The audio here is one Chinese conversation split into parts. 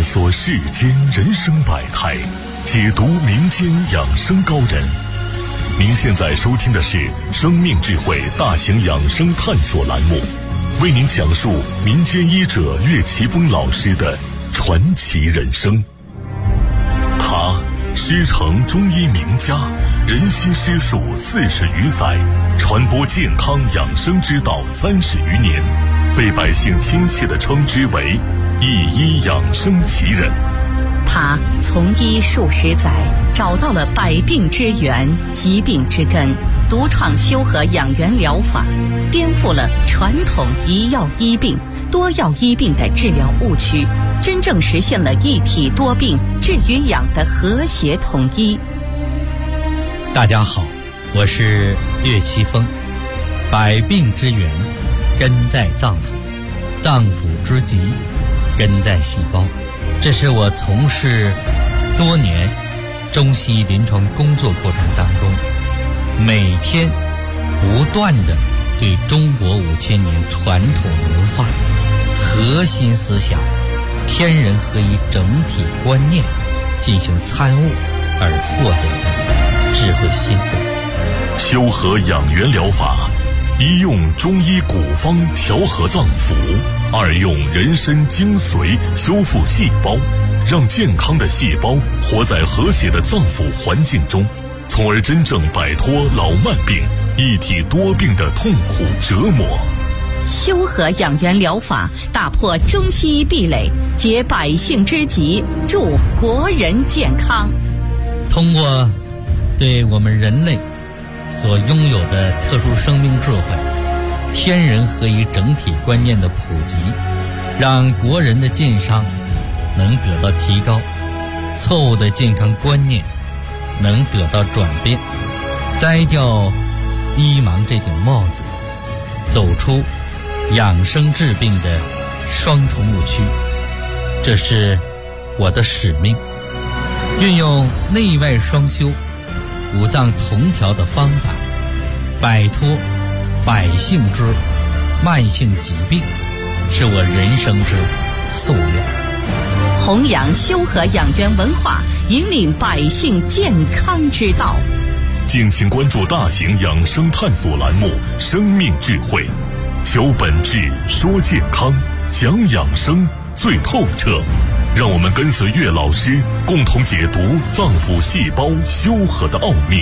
索世间人生百态，解读民间养生高人。您现在收听的是生命智慧大型养生探索栏目，为您讲述民间医者岳奇峰老师的传奇人生。他师承中医名家，人心师术40余载，传播健康养生之道30余年，被百姓亲切地称之为一医养生奇人。 他从医数十载，找到了百病之源、疾病之根，独创修和养元疗法，颠覆了传统一药医病、多药医病的治疗误区，真正实现了一体多病治与养的和谐统一。 大家好，我是岳奇峰。百病之源根在脏腑，脏腑之疾根在细胞。这是我从事多年中西医临床工作过程当中，每天不断地对中国5000年传统文化核心思想天人合一整体观念进行参悟而获得的智慧心得。 修和养元疗法，一用中医古方调和脏腑，二用人参精髓修复细胞，让健康的细胞活在和谐的脏腑环境中，从而真正摆脱老慢病、一体多病的痛苦折磨。 修和养元疗法打破中西医壁垒，解百姓之急，助国人健康。 通过对我们人类所拥有的特殊生命智慧、天人合一整体观念的普及，让国人的健康能得到提高，错误的健康观念能得到转变，摘掉医盲这顶帽子，走出养生治病的双重误区。这是我的使命，运用内外双修、五脏同调的方法，摆脱百姓之慢性疾病，是我人生之夙愿。 弘扬修和养元文化，引领百姓健康之道。 敬请关注大型养生探索栏目《生命智慧》，求本质，说健康，讲养生最透彻。让我们跟随岳老师，共同解读脏腑细胞修和的奥秘。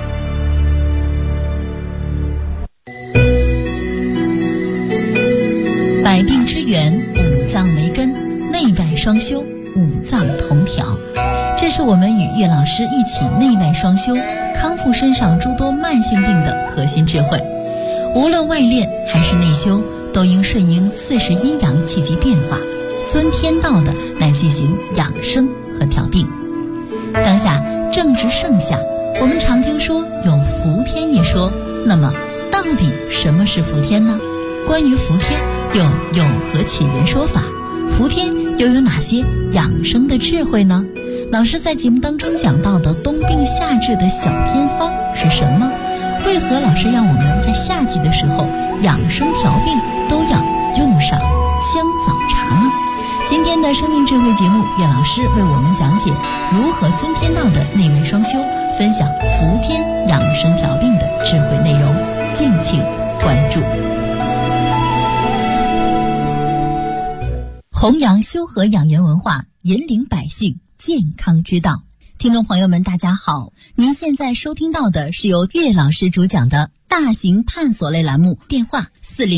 百病之源，五脏为根，内外双修，五脏同调。这是我们与岳老师一起内外双修，康复身上诸多慢性病的核心智慧。无论外练还是内修，都应顺应40阴阳气机变化，遵天道的来进行养生和调病。当下正值盛夏，我们常听说有伏天一说，那么到底什么是伏天呢？关于伏天又有何起源说法？伏天又有哪些养生的智慧呢？老师在节目当中讲到的冬病夏治的小偏方是什么？为何老师让我们在夏季的时候养生调病都要用上姜枣茶呢？今天的生命智慧节目，岳老师为我们讲解如何遵天道的内外双修，分享伏天养生调病的智慧内容，敬请关注。弘扬修和养元文化，引领百姓健康之道。听众朋友们大家好，您现在收听到的是由岳老师主讲的大型探索类栏目，电话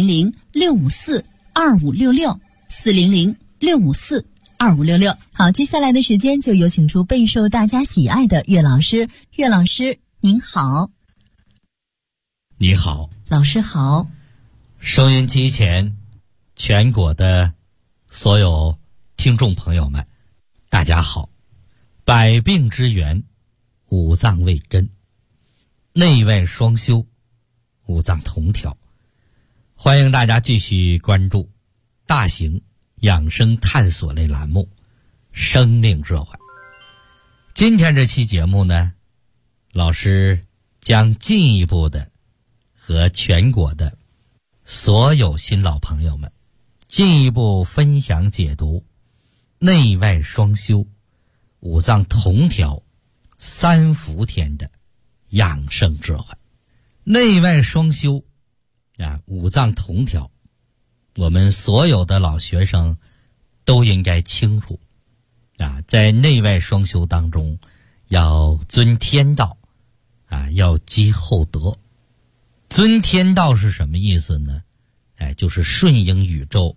400-654-2566，400-654-2566。好，接下来的时间就有请出备受大家喜爱的岳老师。岳老师您好。 你好， 老师好。 收音机前全国的所有听众朋友们大家好。百病之源，五脏为根，内外双修，五脏同调。欢迎大家继续关注大型养生探索类栏目生命智慧。今天这期节目呢，老师将进一步的和全国的所有新老朋友们进一步分享解读内外双修、五脏同调、三伏天的养生智慧。内外双修五脏同调，我们所有的老学生都应该清楚在内外双修当中要遵天道要积厚德。遵天道是什么意思呢？就是顺应宇宙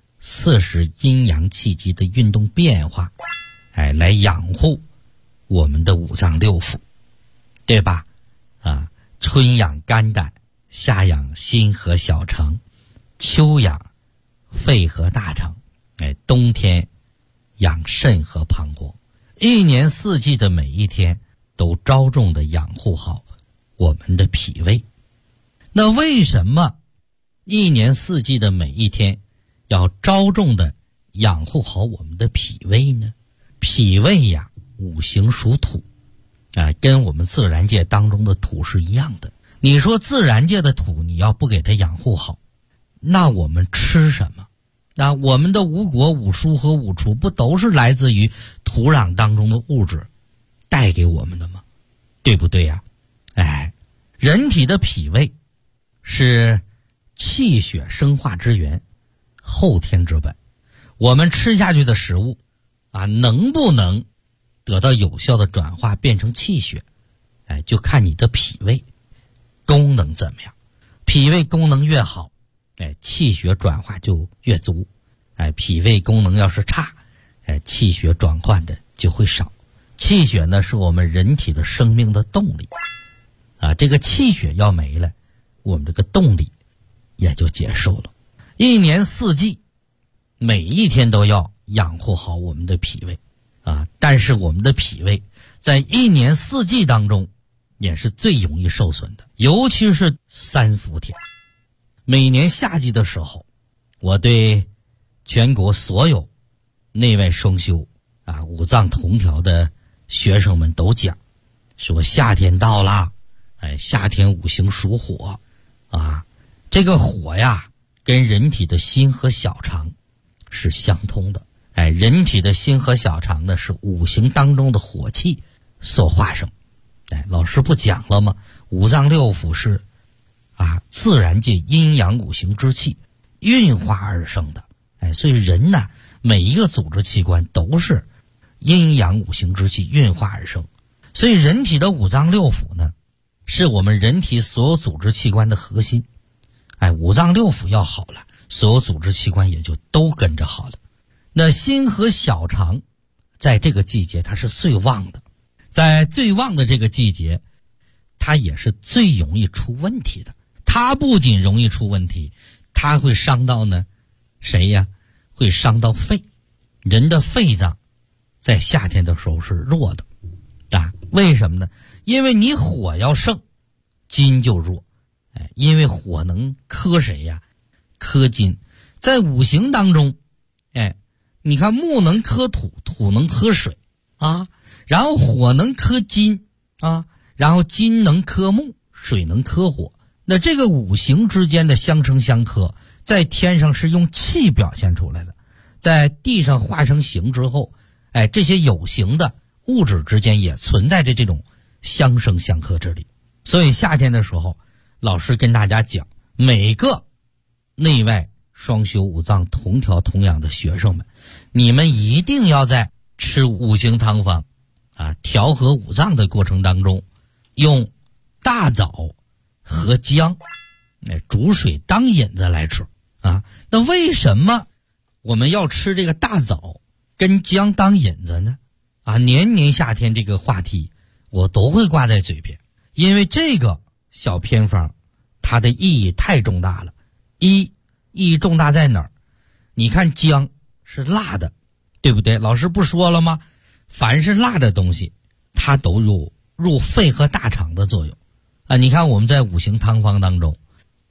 40阴阳气机的运动变化，来养护我们的五脏六腑，对吧？春养肝胆，夏养心和小肠，秋养肺和大肠，冬天养肾和膀胱。一年四季的每一天都着重的养护好我们的脾胃。那为什么一年四季的每一天要着重的养护好我们的脾胃呢？脾胃五行属土跟我们自然界当中的土是一样的。你说自然界的土你要不给它养护好，那我们吃什么？我们的五果五蔬和五畜不都是来自于土壤当中的物质带给我们的吗？对不对呀？人体的脾胃是气血生化之源，后天之本。我们吃下去的食物能不能得到有效的转化变成气血，就看你的脾胃功能怎么样。脾胃功能越好，气血转化就越足。脾胃功能要是差，气血转换的就会少。气血呢，是我们人体的生命的动力这个气血要没了，我们这个动力也就结束了。一年四季每一天都要养护好我们的脾胃但是我们的脾胃在一年四季当中也是最容易受损的，尤其是三伏天。每年夏季的时候，我对全国所有内外双修五脏同调的学生们都讲，说夏天到了，夏天五行属火这个火跟人体的心和小肠是相通的。人体的心和小肠呢，是五行当中的火气所化生。老师不讲了吗？五脏六腑是自然界阴阳五行之气运化而生的。所以人呢，每一个组织器官都是阴阳五行之气运化而生。所以人体的五脏六腑呢，是我们人体所有组织器官的核心。五脏六腑要好了，所有组织器官也就都跟着好了。那心和小肠在这个季节它是最旺的，在最旺的这个季节，它也是最容易出问题的。它不仅容易出问题，它会伤到呢谁呀？会伤到肺。人的肺脏在夏天的时候是弱的为什么呢？因为你火要盛，金就弱。因为火能克谁呀？克金。在五行当中你看木能克土，土能克水然后火能克金然后金能克木，水能克火。那这个五行之间的相生相克，在天上是用气表现出来的，在地上化成形之后这些有形的物质之间也存在着这种相生相克之力。所以夏天的时候，老师跟大家讲，每个内外双修五脏同调同养的学生们，你们一定要在吃五行汤方调和五脏的过程当中，用大枣和姜煮水当引子来吃那为什么我们要吃这个大枣跟姜当引子呢？年年夏天这个话题我都会挂在嘴边，因为这个小偏方它的意义太重大了。意义重大在哪儿？你看姜是辣的，对不对？老师不说了吗？凡是辣的东西它都有入肺和大肠的作用你看我们在五行汤方当中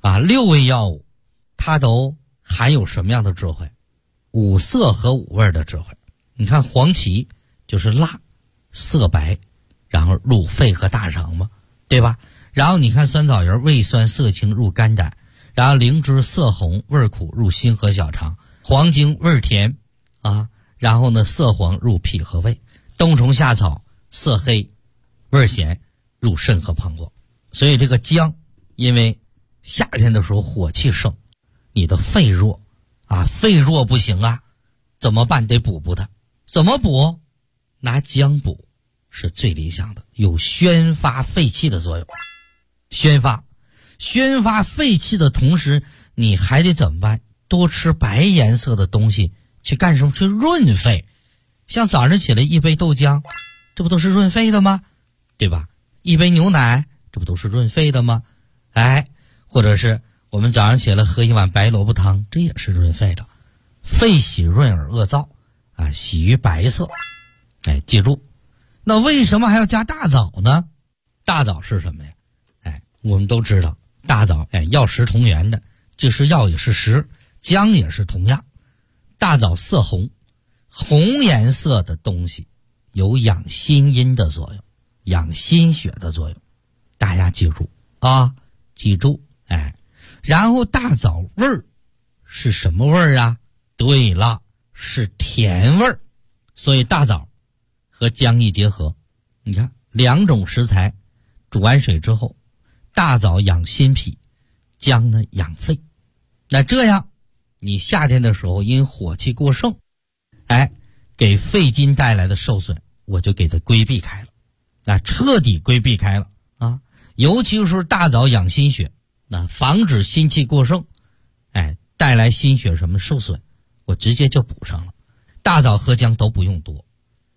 6味药物它都含有什么样的智慧？五色和五味的智慧。你看黄芪就是辣，色白，然后入肺和大肠嘛，对吧？然后你看酸枣仁味酸色清入肝胆，然后灵芝色红味苦入心和小肠，黄精味甜然后呢色黄入脾和胃，冬虫夏草色黑味咸入肾和膀胱。所以这个姜因为夏天的时候火气盛，你的肺弱啊，肺弱不行啊，怎么办？得补它。怎么补？拿姜补是最理想的，有宣发肺气的作用。宣发肺气的同时，你还得怎么办？多吃白颜色的东西，去干什么？去润肺。像早上起来一杯豆浆，这不都是润肺的吗？对吧？一杯牛奶，这不都是润肺的吗？或者是我们早上起来喝一碗白萝卜汤，这也是润肺的。肺喜润而恶燥啊，喜于白色。记住，那为什么还要加大枣呢？大枣是什么呀？我们都知道大枣药食同源的，就是药也是食，姜也是同样。大枣色红，红颜色的东西有养心阴的作用，养心血的作用。大家记住啊，记住。然后大枣味儿是什么味儿啊？对了，是甜味儿。所以大枣和姜一结合，你看两种食材煮完水之后，大枣养心脾，姜呢养肺。那这样你夏天的时候因火气过盛，给肺经带来的受损，我就给它规避开了，彻底规避开了啊！尤其是大枣养心血，那防止心气过盛，带来心血什么受损，我直接就补上了。大枣和姜都不用多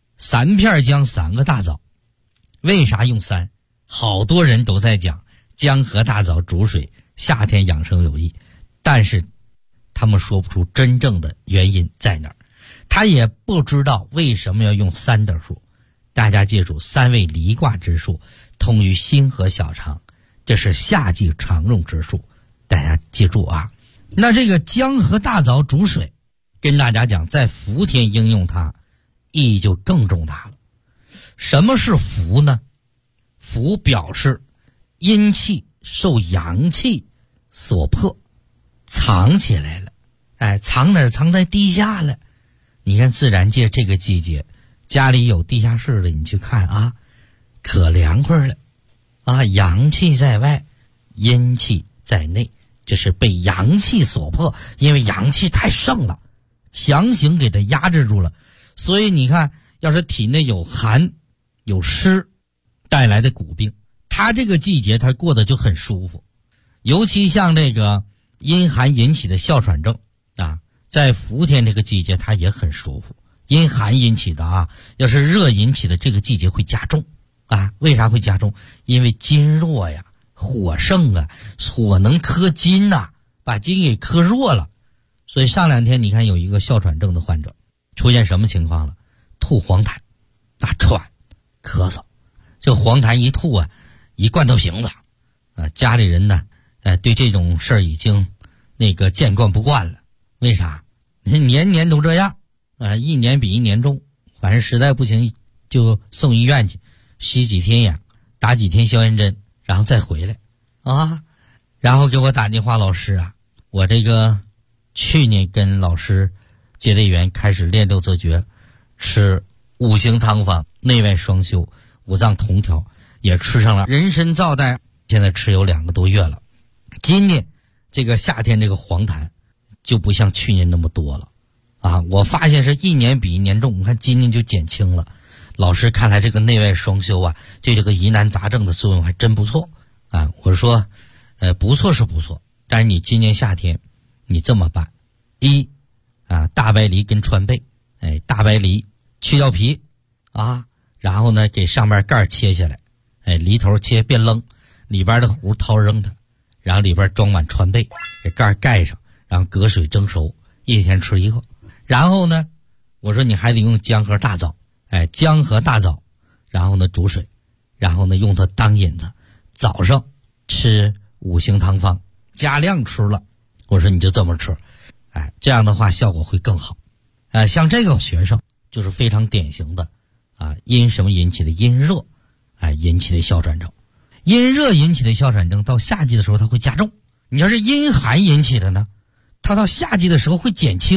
，3片姜3个大枣。为啥用3？好多人都在讲姜和大枣煮水夏天养生有益，但是他们说不出真正的原因在哪儿，他也不知道为什么要用3的数。大家记住，3味离卦之数通于心和小肠，这是夏季常用之数，大家记住啊。那这个姜和大枣煮水，跟大家讲在伏天应用它意义就更重大了。什么是伏呢？伏表示阴气受阳气所迫，藏起来了。藏哪儿？藏在地下了。你看自然界这个季节，家里有地下室的，你去看啊，可凉快了啊！阳气在外，阴气在内，这是被阳气所迫，因为阳气太盛了，强行给它压制住了。所以你看，要是体内有寒有湿带来的骨病，它这个季节它过得就很舒服。尤其像这个阴寒引起的哮喘症啊，在伏天这个季节它也很舒服。阴寒引起的啊，要是热引起的这个季节会加重啊。为啥会加重？因为金弱呀，火盛啊，火能克金呐，把金给克弱了。所以上2天你看有一个哮喘症的患者出现什么情况了？吐黄痰，喘，咳嗽。这黄痰一吐啊，一罐头瓶子啊，家里人呢对这种事儿已经见惯不惯了。为啥？年年都这样啊，一年比一年重。反正实在不行就送医院去，吸几天氧，打几天消炎针，然后再回来啊。然后给我打电话，老师啊，我这个去年跟老师结的缘，开始练六字诀，吃5行汤方内外双修5脏同调，也吃上了人参皂苷，现在吃有2个多月了。今年这个夏天这个黄痰就不像去年那么多了啊！我发现是一年比一年重，你看今年就减轻了。老师看来这个内外双修啊，对这个疑难杂症的作用还真不错啊！我说不错是不错，但是你今年夏天你这么办：一啊，大白梨跟川贝，大白梨去掉皮啊，然后呢给上面盖切下来，梨头切变棱，里边的核掏扔它，然后里边装满川贝，给盖盖上，然后隔水蒸熟，1天吃1个。然后呢我说你还得用姜和大枣，姜和大枣，然后呢煮水，然后呢用它当引子，早上吃5行汤方，加量吃了。我说你就这么吃，这样的话效果会更好。像这个学生就是非常典型的啊，因什么引起的？阴热引起的哮喘症。阴热引起的哮喘症到夏季的时候它会加重，你要是阴寒引起的呢，它到夏季的时候会减轻。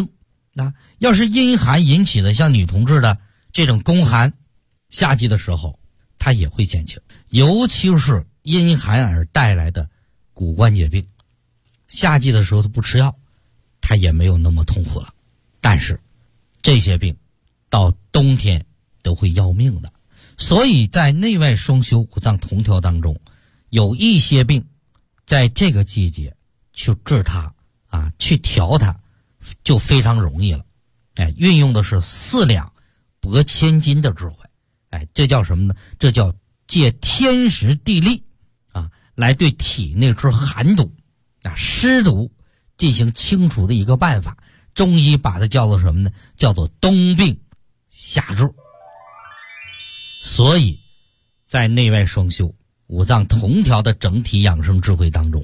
要是阴寒引起的像女同志的这种宫寒，夏季的时候它也会减轻，尤其是阴寒而带来的骨关节病，夏季的时候它不吃药，它也没有那么痛苦了。但是这些病到冬天都会要命的，所以在内外双修五脏同调当中，有一些病在这个季节去治它去调它就非常容易了。运用的是4两拨千斤的智慧。这叫什么呢？这叫借天时地利来对体内之寒毒湿毒进行清除的一个办法。中医把它叫做什么呢？叫做冬病夏治。所以在内外双修五脏同调的整体养生智慧当中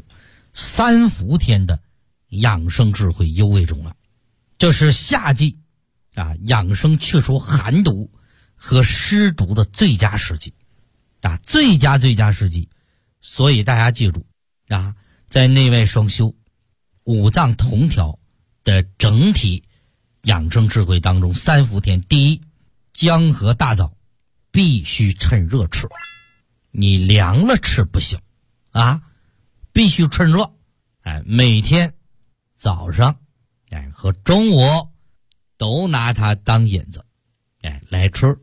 ，3伏天的养生智慧尤为重要。这是夏季养生去除寒毒和湿毒的最佳时机最佳时机。所以大家记住在内外双修五脏同调的整体养生智慧当中，3伏天，第一，姜和大枣必须趁热吃，你凉了吃不行必须趁热。每天早上和中午都拿它当引子来吃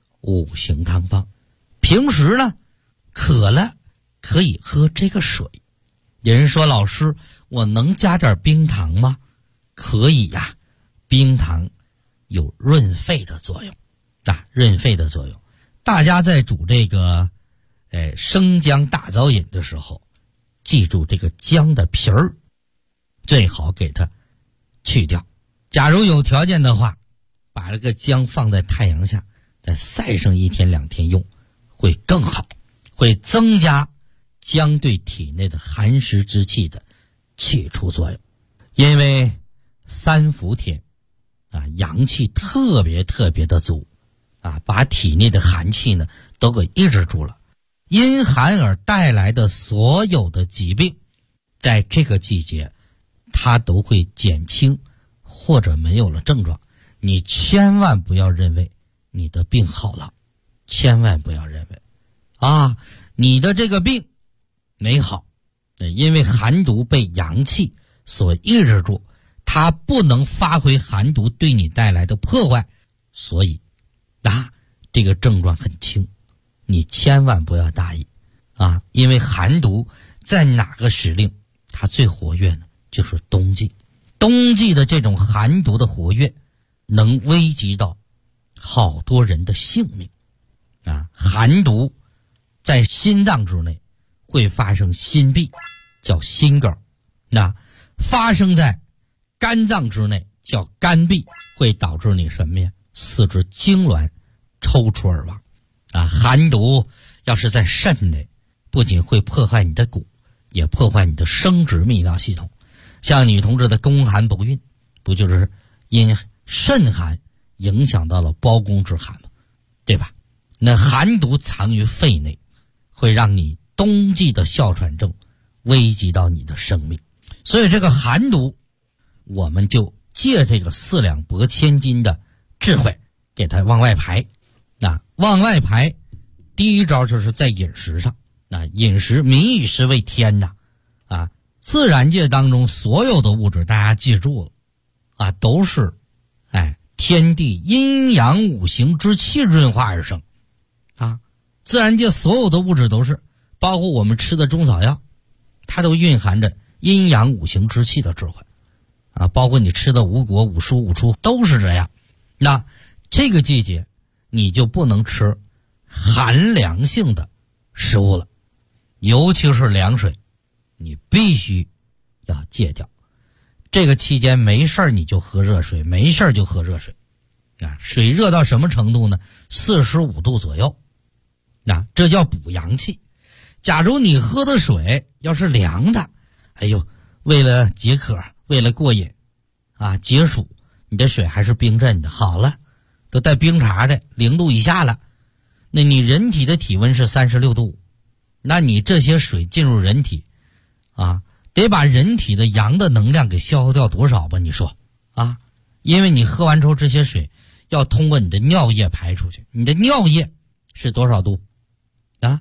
5行汤方。平时呢渴了可以喝这个水。有人说，老师，我能加点冰糖吗？可以冰糖有润肺的作用润肺的作用。大家在煮这个生姜大枣饮的时候，记住这个姜的皮儿最好给它去掉。假如有条件的话，把这个姜放在太阳下再晒上1天2天用会更好，会增加姜对体内的寒湿之气的去除作用。因为3伏天阳气特别的足把体内的寒气呢都给抑制住了。因寒而带来的所有的疾病在这个季节它都会减轻或者没有了症状。你千万不要认为你的病好了，千万不要认为你的这个病没好，因为寒毒被阳气所抑制住，它不能发挥寒毒对你带来的破坏，所以这个症状很轻。你千万不要大意因为寒毒在哪个时令它最活跃呢？就是冬季。冬季的这种寒毒的活跃能危及到好多人的性命寒毒在心脏之内会发生心闭，叫心梗。发生在肝脏之内叫肝闭，会导致你什么呀？四肢痉挛，抽搐而亡寒毒要是在肾内，不仅会破坏你的骨，也破坏你的生殖泌尿系统。像女同志的宫寒不孕，不就是因肾寒影响到了胞宫之寒吗？对吧？那寒毒藏于肺内，会让你冬季的哮喘症危及到你的生命。所以这个寒毒我们就借这个4两拨千斤的智慧给它往外排。往外排第一招就是在饮食上。饮食民以食为天自然界当中所有的物质大家记住了都是天地阴阳5行之气润化而生自然界所有的物质都是，包括我们吃的中草药，它都蕴含着阴阳5行之气的智慧包括你吃的五果五蔬五畜都是这样。那这个季节你就不能吃寒凉性的食物了，尤其是凉水，你必须要戒掉。这个期间没事你就喝热水，没事就喝热水水热到什么程度呢？45度左右这叫补阳气。假如你喝的水要是凉的，为了解渴，为了过瘾解暑，你的水还是冰镇的，好了，都带冰碴的，0度以下了，那你人体的体温是36度，那你这些水进入人体得把人体的阳的能量给消耗掉多少吧？你说因为你喝完之后这些水要通过你的尿液排出去，你的尿液是多少度啊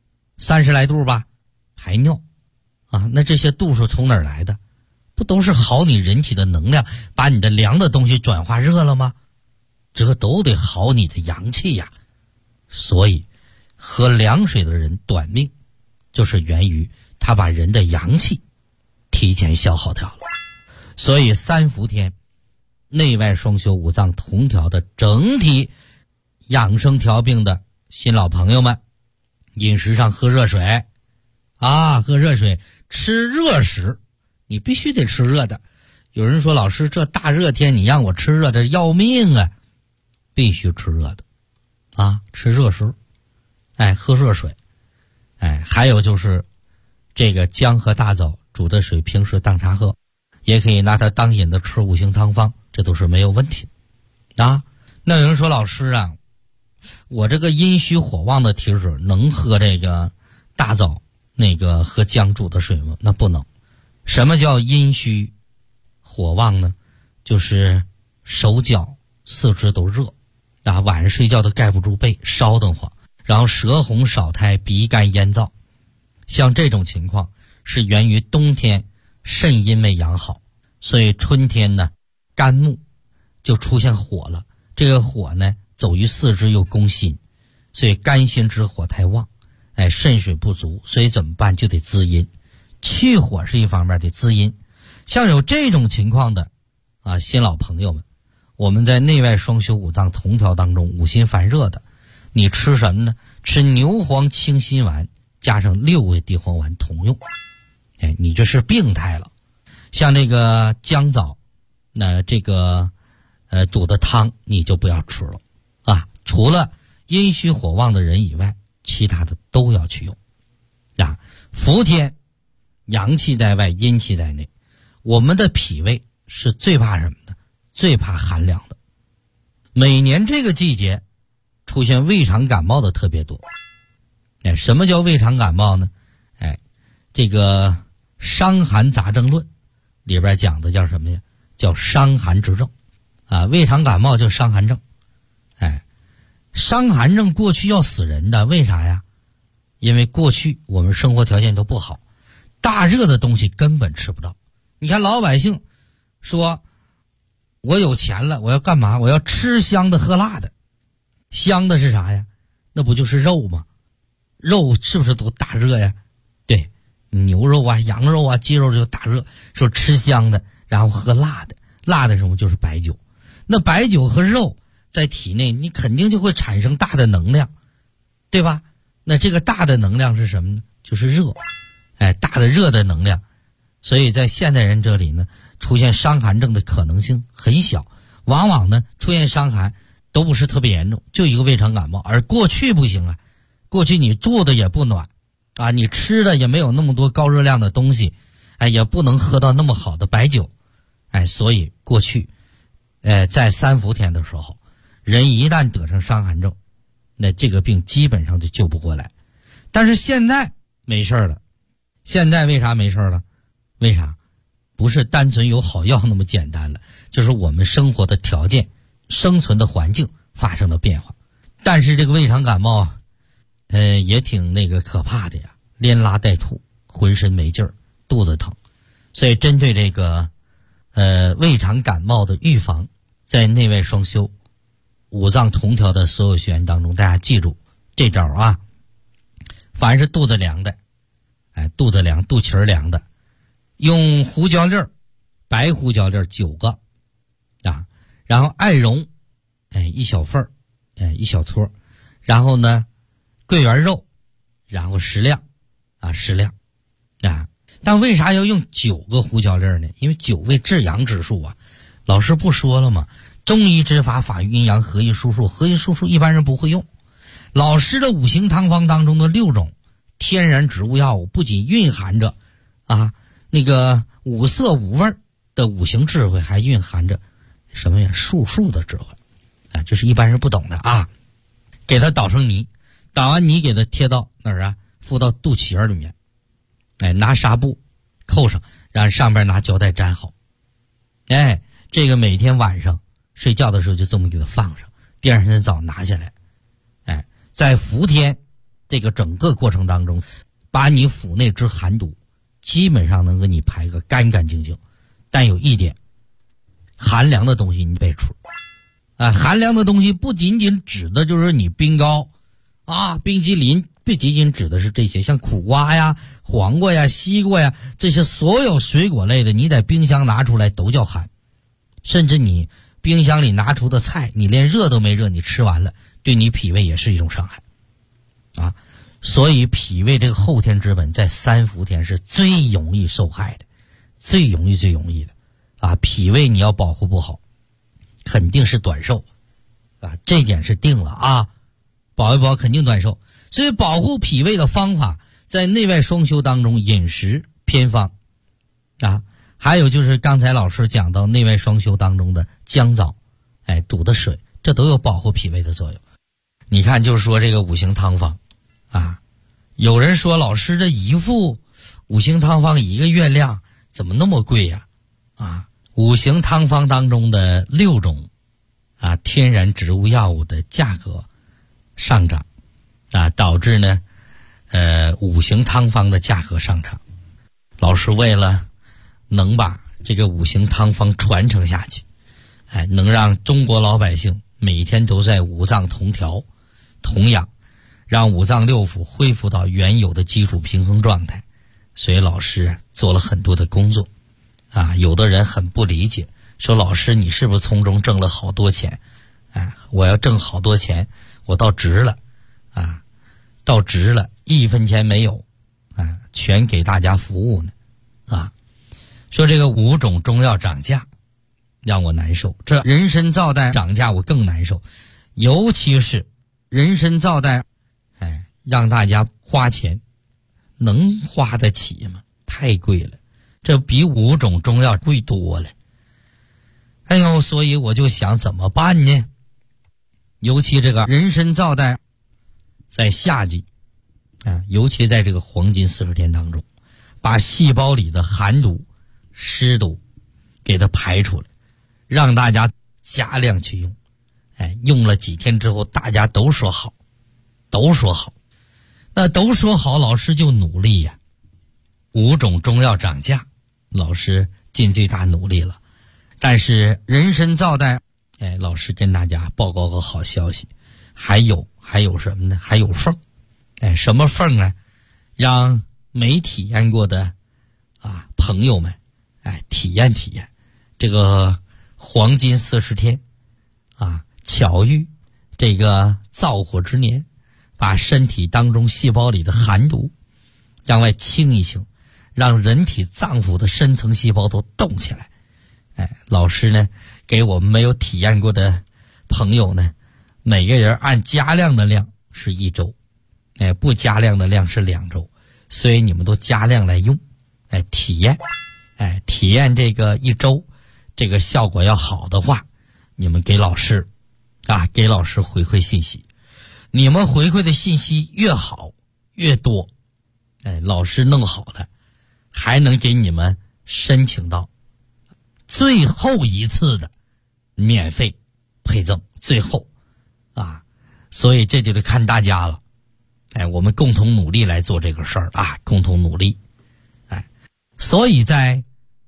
？30来度吧，排尿啊，那这些度数从哪儿来的？不都是耗你人体的能量，把你的凉的东西转化热了吗？这都得耗你的阳气呀。所以喝凉水的人短命，就是源于他把人的阳气提前消耗掉了。所以3伏天内外双修五脏同调的整体养生调病的新老朋友们，饮食上喝热水啊，喝热水，吃热食，你必须得吃热的。有人说老师这大热天你让我吃热的要命啊，必须吃热的啊，吃热食，喝热水，还有就是这个姜和大枣煮的水平时当茶喝，也可以拿它当饮的吃5行汤方，这都是没有问题的啊。那有人说老师啊，我这个阴虚火旺的体质能喝这个大枣那个和姜煮的水吗？那不能。什么叫阴虚火旺呢？就是手脚四肢都热啊，晚上睡觉都盖不住被，烧得慌，然后舌红少苔，鼻干咽燥。像这种情况是源于冬天肾阴没养好，所以春天呢肝木就出现火了，这个火呢走于四肢又攻心，所以肝心之火太旺，肾水不足，所以怎么办？就得滋阴，去火是一方面，得滋阴。像有这种情况的啊，新老朋友们，我们在内外双修五脏同调当中，五心烦热的，你吃什么呢？吃牛黄清心丸加上6味地黄丸同用，你这是病态了。像那个姜枣，那这个煮的汤你就不要吃了啊，除了阴虚火旺的人以外，其他的都要去用啊。伏天阳气在外，阴气在内，我们的脾胃是最怕什么的？最怕寒凉的。每年这个季节出现胃肠感冒的特别多。什么叫胃肠感冒呢？这个《伤寒杂症论》里边讲的叫什么呀？叫伤寒之症啊，胃肠感冒叫伤寒症。伤寒症过去要死人的，为啥呀？因为过去我们生活条件都不好，大热的东西根本吃不到。你看老百姓说我有钱了，我要干嘛？我要吃香的喝辣的。香的是啥呀？那不就是肉吗？肉是不是都大热呀？对，牛肉啊羊肉啊鸡肉就大热，说吃香的然后喝辣的，辣的什么？就是白酒。那白酒和肉在体内你肯定就会产生大的能量，对吧？那这个大的能量是什么呢？就是热，大的热的能量。所以在现代人这里呢，出现伤寒症的可能性很小，往往呢出现伤寒都不是特别严重，就一个胃肠感冒。而过去不行啊，过去你住的也不暖啊，你吃的也没有那么多高热量的东西，也不能喝到那么好的白酒，所以过去在3伏天的时候，人一旦得上伤寒症，那这个病基本上就救不过来。但是现在没事了。现在为啥没事了？为啥？不是单纯有好药那么简单了，就是我们生活的条件、生存的环境发生了变化。但是这个胃肠感冒也挺那个可怕的呀，连拉带吐，浑身没劲儿，肚子疼。所以针对这个胃肠感冒的预防，在内外双修五脏同调的所有学员当中，大家记住这招啊。凡是肚子凉的，肚子凉肚脐儿凉的，用胡椒粒儿，白胡椒粒儿9个啊，然后艾绒一小份儿，一小撮，然后呢桂圆肉，然后适量啊。但为啥要用9个胡椒粒儿呢？因为9味至阳之术啊。老师不说了吗？中医之法，法于阴阳，合一术数，合一术数一般人不会用。老师的5行汤方当中的6种天然植物药物，不仅蕴含着那个5色5味的5行智慧，还蕴含着什么呀？术数的智慧这是一般人不懂的啊。给它捣成泥，捣完泥给它贴到哪儿啊？敷到肚脐眼里面，拿纱布扣上，让上边拿胶带粘好。 这个每天晚上睡觉的时候就这么给它放上，第二天早上拿下来。在伏天这个整个过程当中，把你腹内之寒毒基本上能给你排个干干净净。但有一点，寒凉的东西你备出寒凉的东西不仅仅指的就是你冰糕冰淇淋，不仅仅指的是这些，像苦瓜呀、黄瓜呀、西瓜呀，这些所有水果类的，你在冰箱拿出来都叫寒。甚至你冰箱里拿出的菜，你连热都没热，你吃完了，对你脾胃也是一种伤害所以脾胃这个后天之本在三伏天是最容易受害的，最容易的脾胃你要保护不好，肯定是短寿这点是定了保一保肯定短寿。所以保护脾胃的方法在内外双修当中，饮食偏方还有就是刚才老师讲到内外双修当中的姜枣煮的水，这都有保护脾胃的作用。你看就是说这个五行汤方有人说老师这一副五行汤方一个月亮怎么那么贵呀五行汤方当中的6种天然植物药物的价格上涨导致呢五行汤方的价格上涨。老师为了能把这个五行汤方传承下去能让中国老百姓每天都在五脏同调同养，让五脏六腑恢复到原有的基础平衡状态，所以老师做了很多的工作有的人很不理解，说老师你是不是从中挣了好多钱我要挣好多钱，我到值了1分钱没有全给大家服务呢说这个5种中药涨价让我难受，这人参皂苷涨价我更难受，尤其是人参皂苷让大家花钱，能花得起吗？太贵了，这比5种中药贵多了。所以我就想怎么办呢？尤其这个人参皂苷在夏季尤其在这个黄金40天当中，把细胞里的寒毒湿毒给它排出来，让大家加量去用用了几天之后大家都说好，那都说好老师就努力呀5种中药涨价，老师尽最大努力了。但是人参皂苷老师跟大家报告个好消息，还有什么呢？还有缝什么缝呢？让没体验过的朋友们体验这个黄金40天巧遇这个燥火之年，把身体当中细胞里的寒毒让外清一清，让人体脏腑的深层细胞都动起来老师呢给我们没有体验过的朋友呢，每个人按加量的量是1周不加量的量是2周，所以你们都加量来用体验这个1周，这个效果要好的话，你们给老师回馈信息，你们回馈的信息越好越多老师弄好了还能给你们申请到最后一次的免费配赠，最后所以这就得看大家了我们共同努力来做这个事儿共同努力所以在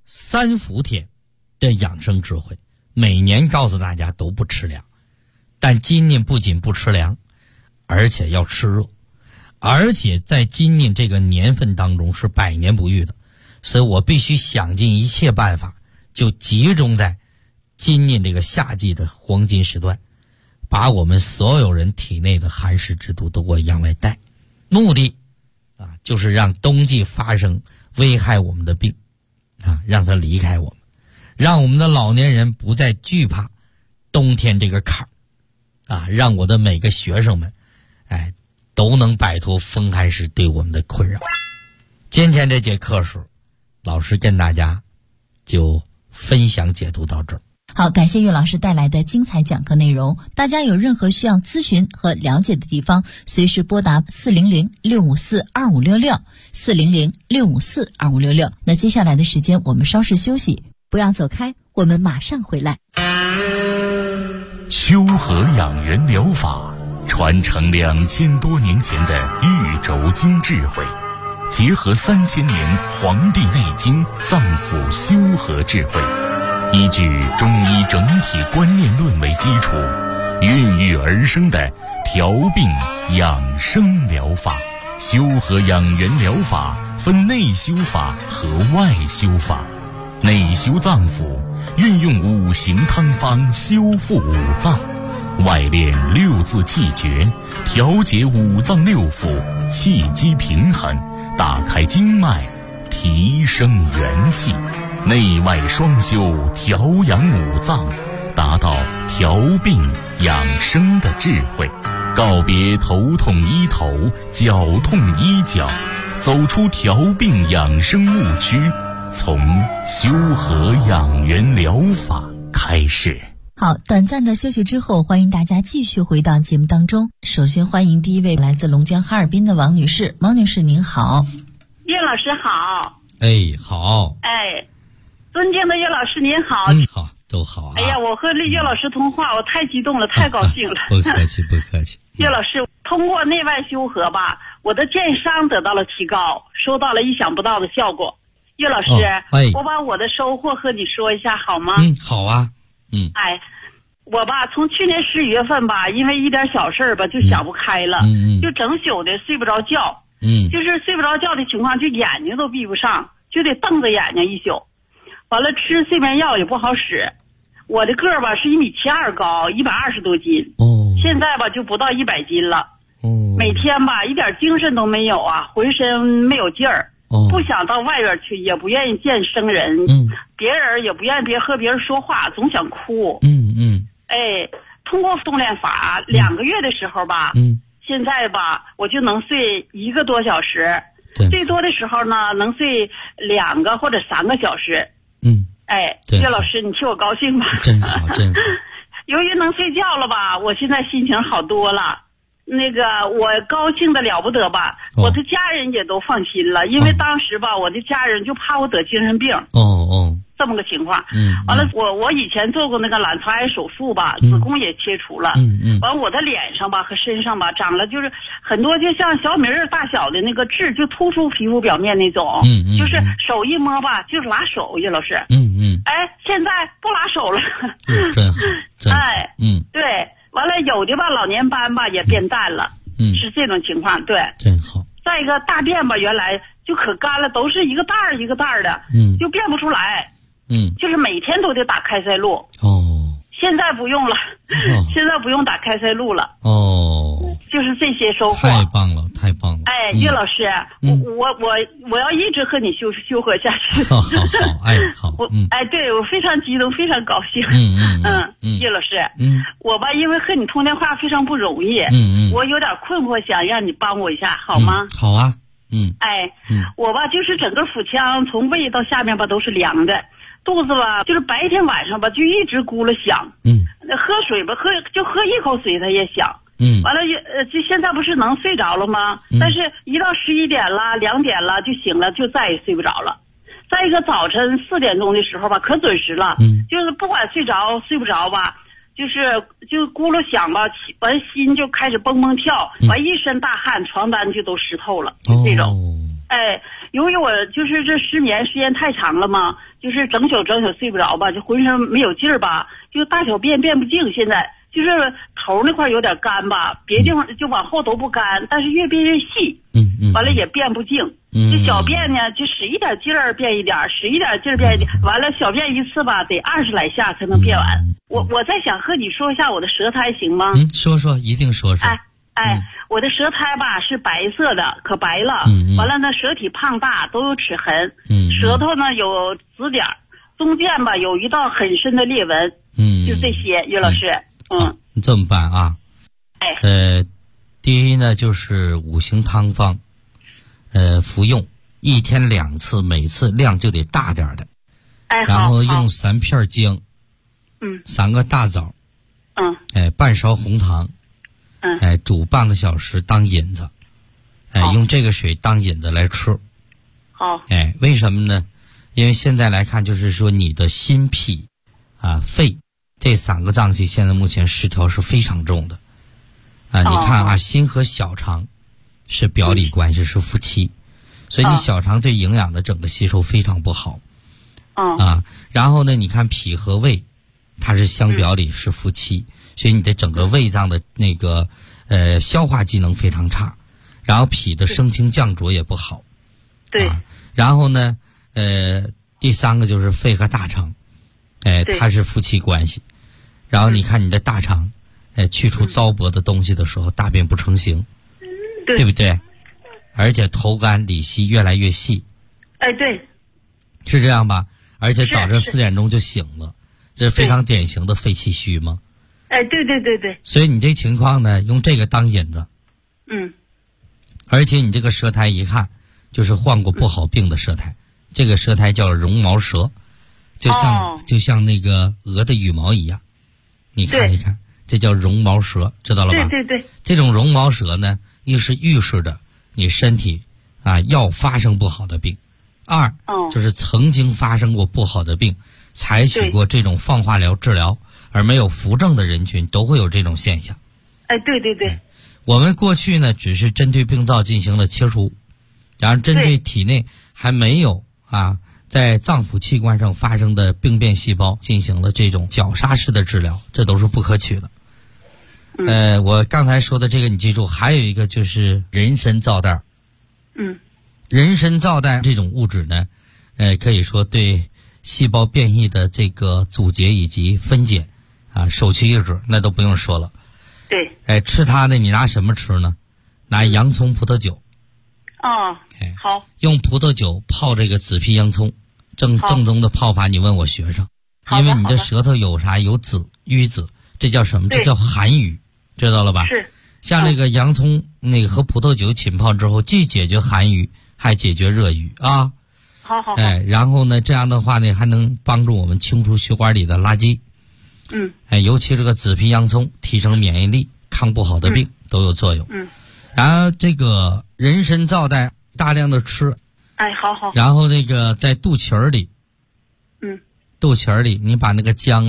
3伏天的养生智慧，每年告诉大家都不吃凉，但今年不仅不吃凉，而且要吃热，而且在今年这个年份当中是百年不遇的，所以我必须想尽一切办法，就集中在今年这个夏季的黄金时段，把我们所有人体内的寒湿之毒都给我往外带，目的就是让冬季发生危害我们的病让它离开我们，让我们的老年人不再惧怕冬天这个坎儿让我的每个学生们都能摆脱风寒湿对我们的困扰。今天这节课时老师跟大家就分享解读到这儿。 好，感谢岳老师带来的精彩讲课内容。大家有任何需要咨询和了解的地方，随时拨打400-654-2566 400-654-2566。那接下来的时间我们稍事休息。 不要走开，我们马上回来。 修和养元疗法传承2000多年前的玉轴经智慧，结合3000年《黄帝内经》脏腑修和智慧，依据中医整体观念论为基础，孕育而生的调病养生疗法。修和养元疗法分内修法和外修法。内修脏腑，运用5行汤方修复5脏；外练6字气诀，调节5脏6腑，气机平衡，打开经脉，提升元气。内外双修，调养5脏，达到调病养生的智慧。告别头痛医头，脚痛医脚，走出调病养生误区，从修和养元疗法开始。 好，短暂的休息之后，欢迎大家继续回到节目当中。首先欢迎第一位来自龙江哈尔滨的王女士。王女士您好。 岳老师好。 好。 尊敬的岳老师您好。 好，都好啊。 哎呀，我和岳老师通话，我太激动了，太高兴了。 不客气不客气。 岳老师，通过内外修和吧，我的健商得到了提高，收到了意想不到的效果。岳老师，我把我的收获和你说一下好吗？ 好啊。 我吧从去年11月份吧，因为一点小事儿吧就想不开了，就整宿的睡不着觉，就是睡不着觉的情况，就眼睛都闭不上，就得瞪着眼睛一宿。完了吃睡眠药也不好使。我的个儿吧是1.72米高，120多斤，现在吧就不到100斤了。每天吧一点精神都没有啊，浑身没有劲儿。不想到外边去，也不愿意见生人，别人也不愿意和别人说话，总想哭。通过动练法2个月的时候吧，现在吧我就能睡1个多小时，最多的时候呢能睡2个或者3个小时。岳老师，你替我高兴吧？ 真好，真好。 由于能睡觉了吧，我现在心情好多了。我高兴的了不得吧，我的家人也都放心了，因为当时吧，我的家人就怕我得精神病。这么个情况。完了，我以前做过那个卵巢癌手术吧，子宫也切除了。完，我的脸上吧和身上吧长了就是很多就像小米粒大小的那个痣，就突出皮肤表面那种。就是手一摸吧，就是拉手，岳老师。现在不拉手了。 真好，真好。 对。完了，有的吧老年斑吧也变淡了，是这种情况。对， 真好。 再一个大便吧，原来就可干了，都是一个袋儿一个袋儿的，就变不出来，就是每天都得打开塞露。现在不用了，现在不用打开塞露了。就是这些收获。 太棒了，太棒了。 岳老师，我要一直和你修和下去。 好， 对，我非常激动，非常高兴。岳老师，我吧因为和你通电话非常不容易，我有点困惑，想让你帮我一下，好吗？ 好啊。 我吧就是整个腹腔从胃到下面吧都是凉的。肚子吧，就是白天晚上吧，就一直咕噜响。喝水吧，喝一口水它也响。完了就现在不是能睡着了吗？但是一到11点了、2点了就醒了，就再也睡不着了。再一个早晨4点钟的时候吧，可准时了。就是不管睡着睡不着吧，就咕噜响吧，完心就开始蹦蹦跳，完一身大汗，床单就都湿透了，就这种。由于我就是这失眠时间太长了嘛，就是整宿睡不着吧，就浑身没有劲儿吧，就大小便变不净，现在就是头那块有点干吧，别地方就往后都不干，但是越变越细。完了也变不净。这小便呢就使一点劲儿变一点，使一点劲儿变一点，完了小便一次吧得20来下才能变完。我在想和你说一下我的舌苔行吗？ 说，一定说。 我的舌苔吧是白色的，可白了。完了呢，舌体胖大，都有齿痕。舌头呢有紫点，中间吧有一道很深的裂纹。就这些，岳老师。 你这么办啊？第一呢就是5行汤方，服用1天2次，每次量就得大点的。然后用3片姜，3个大枣，半勺红糖。煮半个小时当引子，用这个水当引子来吃。为什么呢？ 因为现在来看，就是说你的心脾肺这3个脏器现在目前失调是非常重的你看心和小肠是表里关系，是夫妻，所以你小肠对营养的整个吸收非常不好然后呢，你看脾和胃它是相表里，是夫妻，所以你的整个胃脏的那个消化机能非常差，然后脾的升清降浊也不好， 对然后呢第3个就是肺和大肠它是夫妻关系，然后你看你的大肠去除糟粕的东西的时候大便不成形，对不对？而且头干里稀越来越细， 对， 是这样吧？而且早上4点钟就醒了，这是非常典型的肺气虚吗？ 对。 所以你这情况呢，用这个当引子。而且你这个舌苔一看就是患过不好病的舌苔，这个舌苔叫绒毛舌，就像那个鹅的羽毛一样，你看一看，这叫绒毛舌，知道了吧？ 对。 这种绒毛舌呢，一是预示着你身体要发生不好的病；2就是曾经发生过不好的病，采取过这种放化疗治疗而没有扶正的人群都会有这种现象。 对。 我们过去呢只是针对病灶进行了切除，然后针对体内还没有在脏腑器官上发生的病变细胞进行了这种绞杀式的治疗，这都是不可取的。我刚才说的这个你记住，还有一个就是人参皂苷。人参皂苷这种物质呢可以说对细胞变异的这个阻截以及分解首屈一指，那都不用说了。 对。 吃它呢，你拿什么吃呢？拿洋葱葡萄酒。 好。 用葡萄酒泡这个紫皮洋葱，正宗的泡法，你问我学生。因为你的舌头有啥？有紫瘀紫，这叫什么？这叫寒瘀，知道了吧？ 是。 像那个洋葱和葡萄酒浸泡之后，既解决寒瘀，还解决热瘀啊。 好。 然后呢，这样的话呢，还能帮助我们清除血管里的垃圾。尤其这个紫皮洋葱提升免疫力，抗不好的病都有作用。然后这个人参皂苷大量的吃。 好。 然后那个在肚脐儿里。肚脐儿里你把那个姜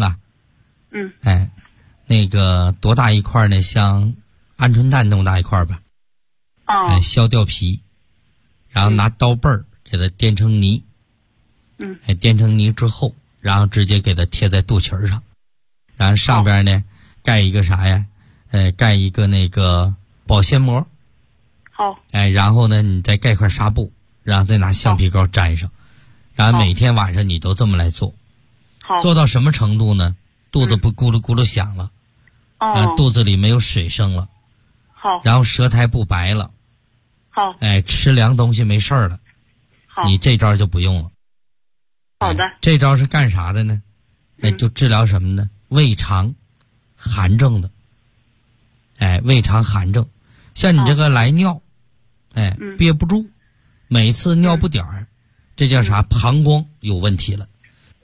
那个多大一块呢？像鹌鹑蛋那么大一块吧。削掉皮，然后拿刀背儿给它颠成泥。颠成泥之后，然后直接给它贴在肚脐儿上，然后上边呢盖一个啥呀？盖一个那个保鲜膜。 好。 然后呢你再盖块纱布，然后再拿橡皮膏粘上，然后每天晚上你都这么来做。做到什么程度呢？肚子不咕噜咕噜响了，肚子里没有水声了，然后舌苔不白了，吃凉东西没事儿了，你这招就不用了。 好的。 这招是干啥的呢？就治疗什么呢？胃肠寒症的。胃肠寒症，像你这个来尿，憋不住，每次尿不点儿，这叫啥？膀胱有问题了。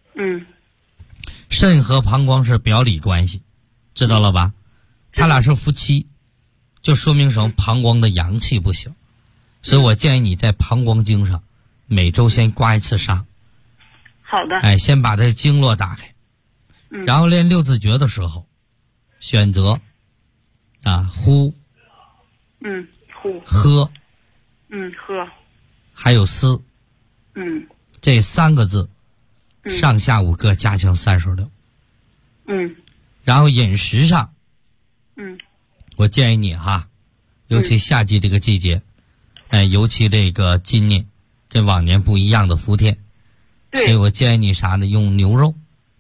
肾和膀胱是表里关系，知道了吧？他俩是夫妻，就说明什么？膀胱的阳气不行。所以我建议你在膀胱经上每周先刮1次痧。 好的。 先把这经络打开，然后练6字诀的时候选择呼， 呼， 喝， 喝， 还有思，这3个字上下5个加强36。然后饮食上，我建议你尤其夏季这个季节，尤其这个今年跟往年不一样的伏天，所以我建议你啥呢？用牛肉。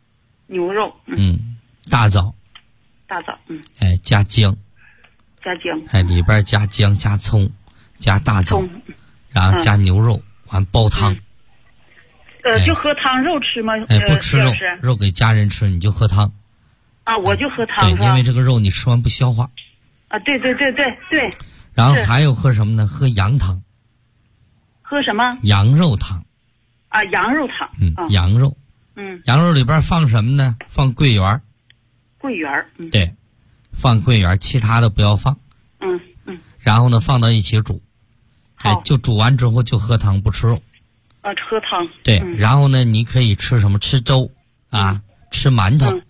大枣。加姜。里边加姜加葱加大枣，然后加牛肉，完煲汤。 就喝汤，肉吃吗？ 不吃肉，肉给家人吃，你就喝汤。 我就喝汤。 对，因为这个肉你吃完不消化。 对。 然后还有喝什么呢？喝羊汤。 喝什么？ 羊肉汤。 羊肉汤。 羊肉。羊肉里边放什么呢？放桂圆。 桂圆。 对，放桂圆，其他的不要放。然后呢，放到一起煮。就煮完之后就喝汤不吃肉。 啊，喝汤。 对，然后呢，你可以吃什么？吃粥啊，吃馒头。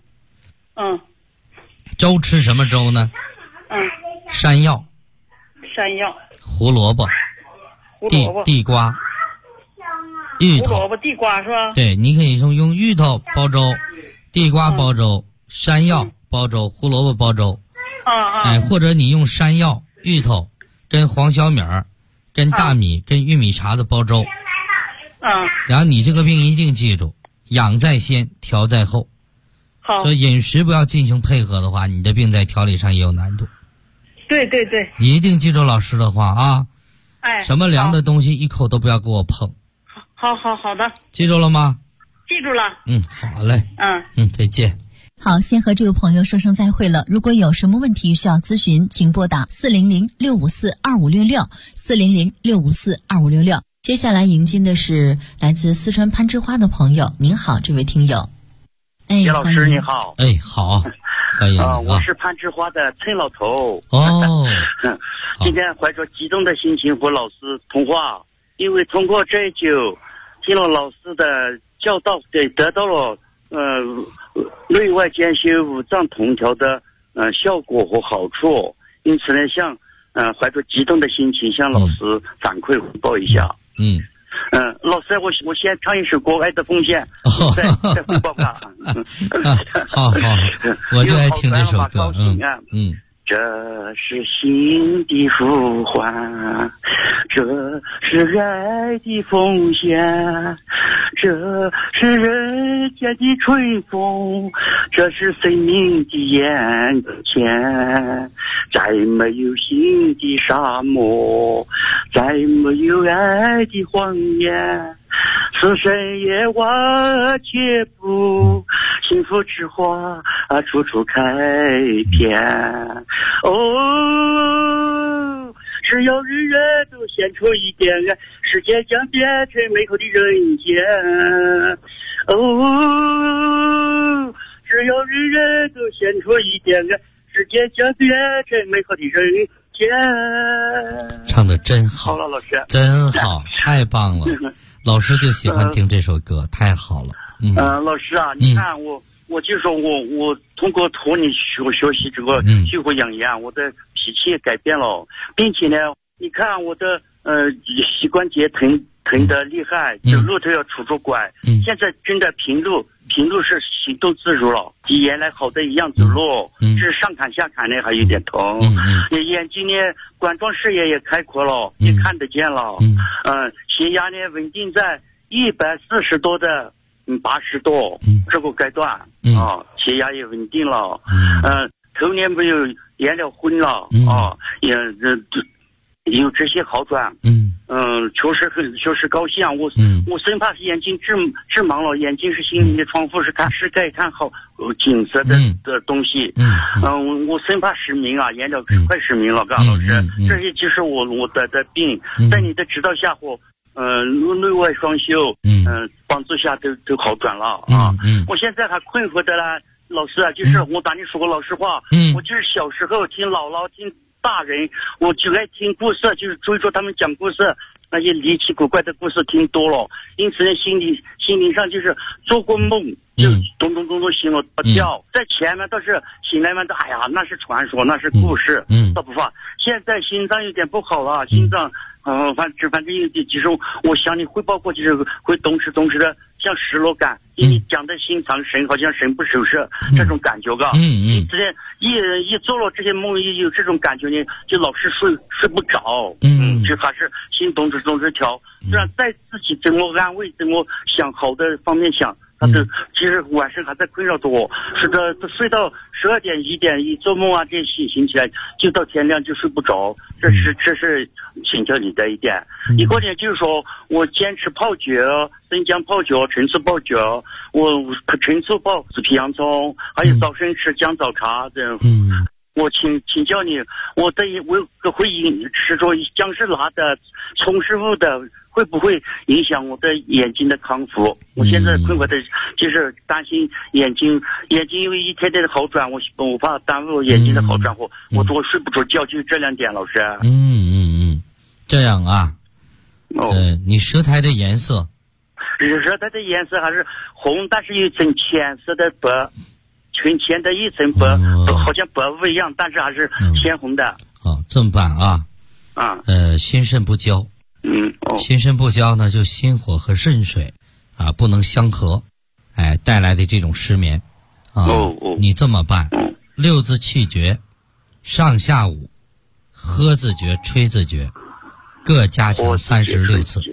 粥吃什么粥呢？山药。 山药。 胡萝卜。地瓜。芋头。 胡萝卜、地瓜是吧？ 对，你可以用芋头煲粥，地瓜煲粥，山药煲粥，胡萝卜煲粥。或者你用山药、芋头跟黄小米儿、跟大米、跟玉米碴子煲粥。然后你这个病一定记住，养在先，调在后。 好。 所以饮食不要进行配合的话，你的病在调理上也有难度。 对。 你一定记住老师的话啊！什么凉的东西一口都不要给我碰。 好的。 记住了吗？ 记住了。 好嘞。再见。 好，先和这位朋友说声再会了。如果有什么问题需要咨询，请拨打400-654-2566，400-654-2566。接下来迎接的是来自四川攀枝花的朋友。您好，这位听友。 叶老师你好。 好，欢迎你我是攀枝花的陈老头。今天怀着激动的心情和老师通话，因为通过这一久，听了老师的教导，得到了内外兼修五脏同调的效果和好处，因此呢，怀着激动的心情向老师反馈汇报一下。老师，我先唱一首歌《爱的奉献》，再汇报吧。 好，我就爱听这首歌。 这是心的呼唤，这是爱的奉献，这是人间的春风，这是生命的眼前。再没有新的沙漠，再没有爱的谎言，此生也挖且不幸福之花处处开遍。只要人人都献出一点爱，世界将变成美好的人间。只要人人都献出一点爱，世界将变成美好的人间。 唱得真好。 好了，老师。 真好，太棒了。老师就喜欢听这首歌，太好了。 老师啊，你看我就说我通过和你学习这个虚火养颜，我的脾气也改变了，并且呢，你看我的膝关节疼得厉害，走路都要拄着拐，现在真的平路是行动自如了，比原来好的一样走路，只是上坎下坎呢还有点疼，眼睛呢冠状视野也开阔了，也看得见了，血压呢稳定在140多的80多这个阶段血压也稳定了，头年没有颜料昏了也有这些好转，确实高兴。我生怕是眼睛致盲了，眼睛是心灵的窗户，是可以看好景色的东西。我生怕失明啊，眼角快失明了，老师。这些就是我的病，在你的指导下或内外双修，帮助下都好转了啊。我现在还困惑的啦，老师啊，就是我打你说过老实话，我就是小时候听姥姥听大人，我就爱听故事，就是追着他们讲故事，那些离奇古怪的故事听多了，因此呢，心灵上就是做过梦，就咚咚咚咚醒了觉，在前面倒是醒来嘛，哎呀，那是传说，那是故事，倒不怕。现在心脏有点不好了，心脏。反正有点，其实我向你汇报过，就是会动时的像失落感，因为你讲的心藏神好像神不守舍这种感觉噶。你之前一做了这些梦，一有这种感觉呢，就老是睡不着。就还是心动时跳，这样再自己怎么安慰，怎么想好的方面想。其实晚上还在困扰着我，是的，睡到12点1点一做梦啊，这些醒起来就到天亮就睡不着，这是请教你的一点。一个点就是说我坚持泡脚，生姜泡脚，陈醋泡脚，我陈醋泡紫皮洋葱，还有早晨吃姜枣茶这样。我请教你，我会吃着姜是辣的，葱是雾的，会不会影响我的眼睛的康复？我现在困惑的就是担心眼睛因为一天天的好转，我怕耽误我眼睛的好转，我睡不着觉，就是这2点，老师。 这样啊，你舌苔的颜色是它的颜色还是红，但是有一层浅色的白，纯浅的一层白，好像白雾一样，但是还是鲜红的。 这么办啊？心肾不交。心肾不交呢，就心火和肾水不能相合，带来的这种失眠你这么办，6字气诀，上下午喝字诀、吹字诀各加强36次。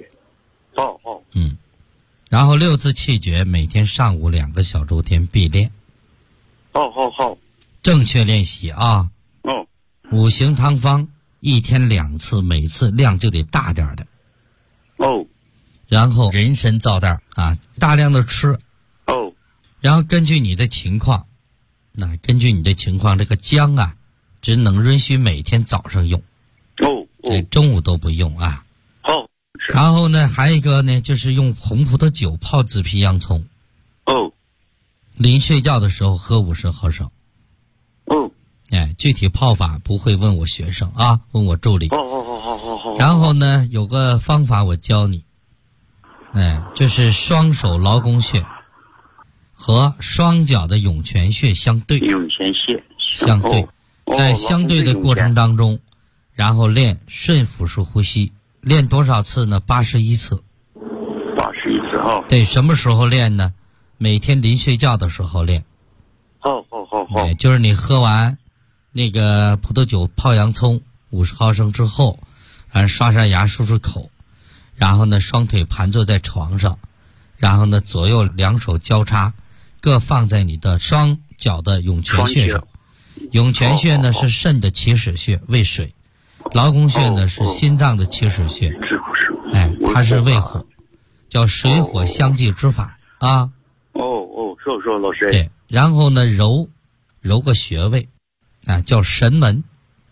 然后6字气诀每天上午2个小周天必练。 好。 正确练习啊。五行汤方1天2次，每次量就得大点的。然后人参皂袋大量的吃。然后根据你的情况，这个姜只能允许每天早上用。中午都不用啊。然后呢，还有一个呢，就是用红葡萄酒泡紫皮洋葱。临睡觉的时候喝50毫升。具体泡法不会问我学生问我助理。然后呢，有个方法我教你，就是双手劳宫穴和双脚的涌泉穴相对。相对，在相对的过程当中，然后练顺腹式呼吸。练多少次呢？81次。 81次对，什么时候练呢？每天临睡觉的时候练。就是你喝完那个葡萄酒泡洋葱50毫升之后，刷刷牙漱漱口，然后呢双腿盘坐在床上，然后呢左右2手交叉，各放在你的双脚的涌泉穴上。涌泉穴呢是肾的起始穴，为水。劳宫穴呢是心脏的起始穴，它是为火，叫水火相济之法是老师。 对，然后呢揉个穴位叫神门。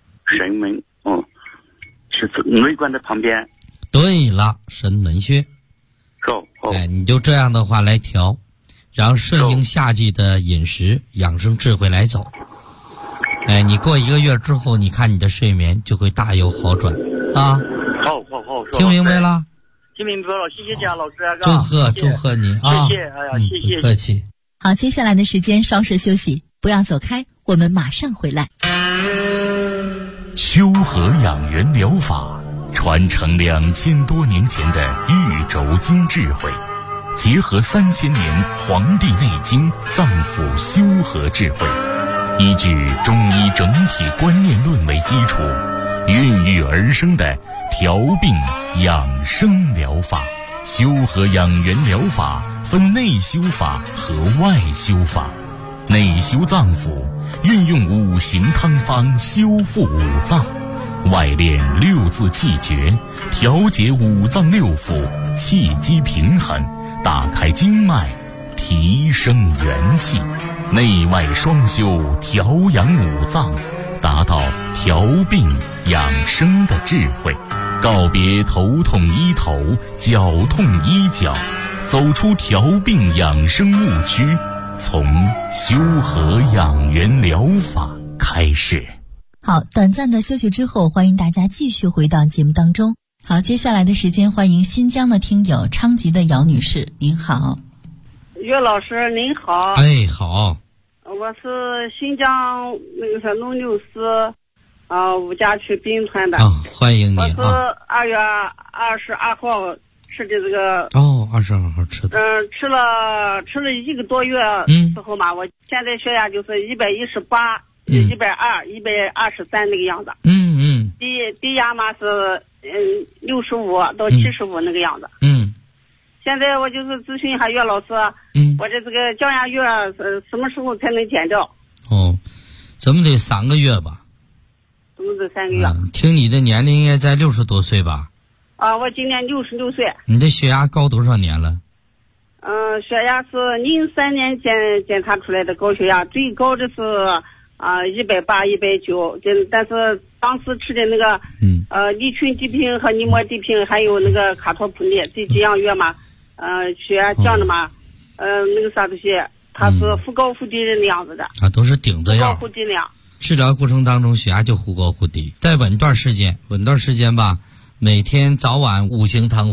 是内关的旁边。 对了，神门穴。你就这样的话来调，然后顺应夏季的饮食，养生智慧来走。你过1个月之后，你看你的睡眠就会大有好转好，听明白了？ 听明白了，谢谢贾老师祝贺你谢谢，谢谢， 不客气。 好，接下来的时间稍事休息，不要走开，我们马上回来。 修和养元疗法传承2000多年前的玉轴经智慧，结合3000年《黄帝内经》脏腑修和智慧，依据中医整体观念论为基础，孕育而生的调病养生疗法。修和养元疗法分内修法和外修法。内修脏腑，运用5行汤方修复5脏；外练6字气诀，调节5脏6腑，气机平衡，打开经脉，提升元气。内外双修，调养5脏，达到调病养生的智慧。告别头痛医头，脚痛医脚，走出调病养生误区，从修和养元疗法开始。 好，短暂的休息之后，欢迎大家继续回到节目当中。好，接下来的时间，欢迎新疆的听友昌吉的姚女士，您好。 岳老师您好。 好。 我是新疆农牛司吴家区兵团的。 欢迎你。 我是2月22号吃的这个。 22号吃的。 吃了1个多月之后嘛，我现在血压就是118、120、123那个样子。低压嘛是65到75那个样子。现在我就是咨询一下岳老师，我这个降压药什么时候才能见着？ 怎么得3个月吧？ 怎么得3个月？ 听你的年龄应该在60多岁吧？ 我今年66岁。你的血压高多少年了？ 血压是03年检查出来的高血压，最高的是180、190，但是当时吃的那个利群地平和尼莫地平还有那个卡托普利这几样药嘛，血压降的嘛，那个啥东西，它是忽高忽低的那样子的。 都是顶子药。 忽高忽低那样。 治疗过程当中血压就忽高忽低，再稳段时间吧，每天早晚5行汤方，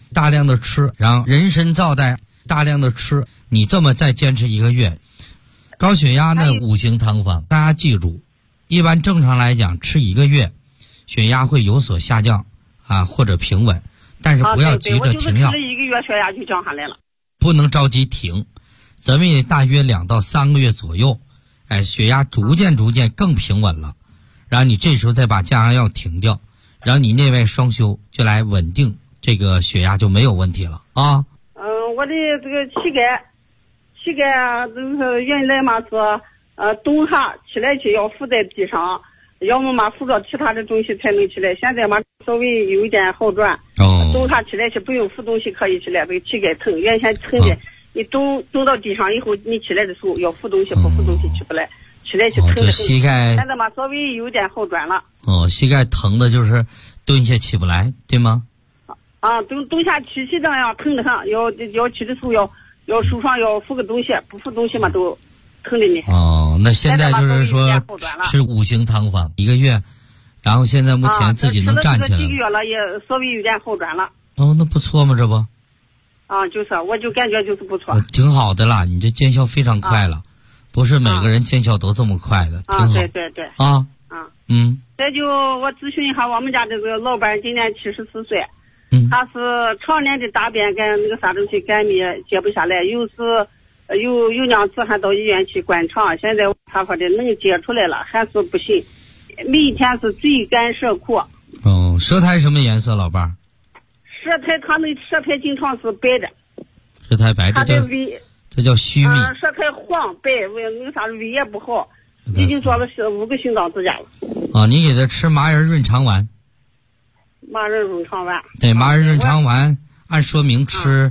大量的吃，然后人参皂苷大量的吃，你这么再坚持1个月。高血压呢，5型汤方，大家记住，一般正常来讲吃1个月，血压会有所下降啊，或者平稳，但是不要急着停药。 我就是吃了1个月，血压就降下来了。 不能着急停，咱们也大约2到3个月左右，血压逐渐更平稳了，然后你这时候再把降压药停掉，然后你内外双修就来稳定这个血压，就没有问题了啊。 我的这个膝盖就是原来嘛是蹲下起来去要扶在地上，要么嘛扶着其他的东西才能起来，现在嘛稍微有一点好转。蹲下起来去不用扶东西可以起来，这个膝盖疼，原先疼的，你蹲到地上以后，你起来的时候要扶东西，不扶东西起不来，起来去疼的很。 膝盖现在嘛稍微有点好转了。 膝盖疼的就是蹲下起不来，对吗？ 蹲下起这样疼得很，要起的时候要手上要扶个东西，不扶东西嘛都疼的你。 那现在就是说吃5型汤方1个月，然后现在目前自己能站起来了。 几个月了，也稍微有点好转了。 那不错嘛，这不？ 就是我就感觉就是不错。 挺好的啦，你这见效非常快了，不是每个人见效都这么快的，挺好。 对。 再就我咨询一下我们家这个老板，今年74岁。他是常年的大便跟那个啥东西便秘解不下来，有时有2次还到医院去灌肠，现在他说的能解出来了，还是不行，每一天是嘴干舌苦。 舌苔什么颜色，老伴儿？ 舌苔他那舌苔经常是白的。 舌苔白，这叫虚秘。 舌苔黄白，那个啥胃也不好，已经做了5个心脏支架了。 你给他吃麻仁润肠丸。 麻仁润肠丸。 对，麻仁润肠丸按说明吃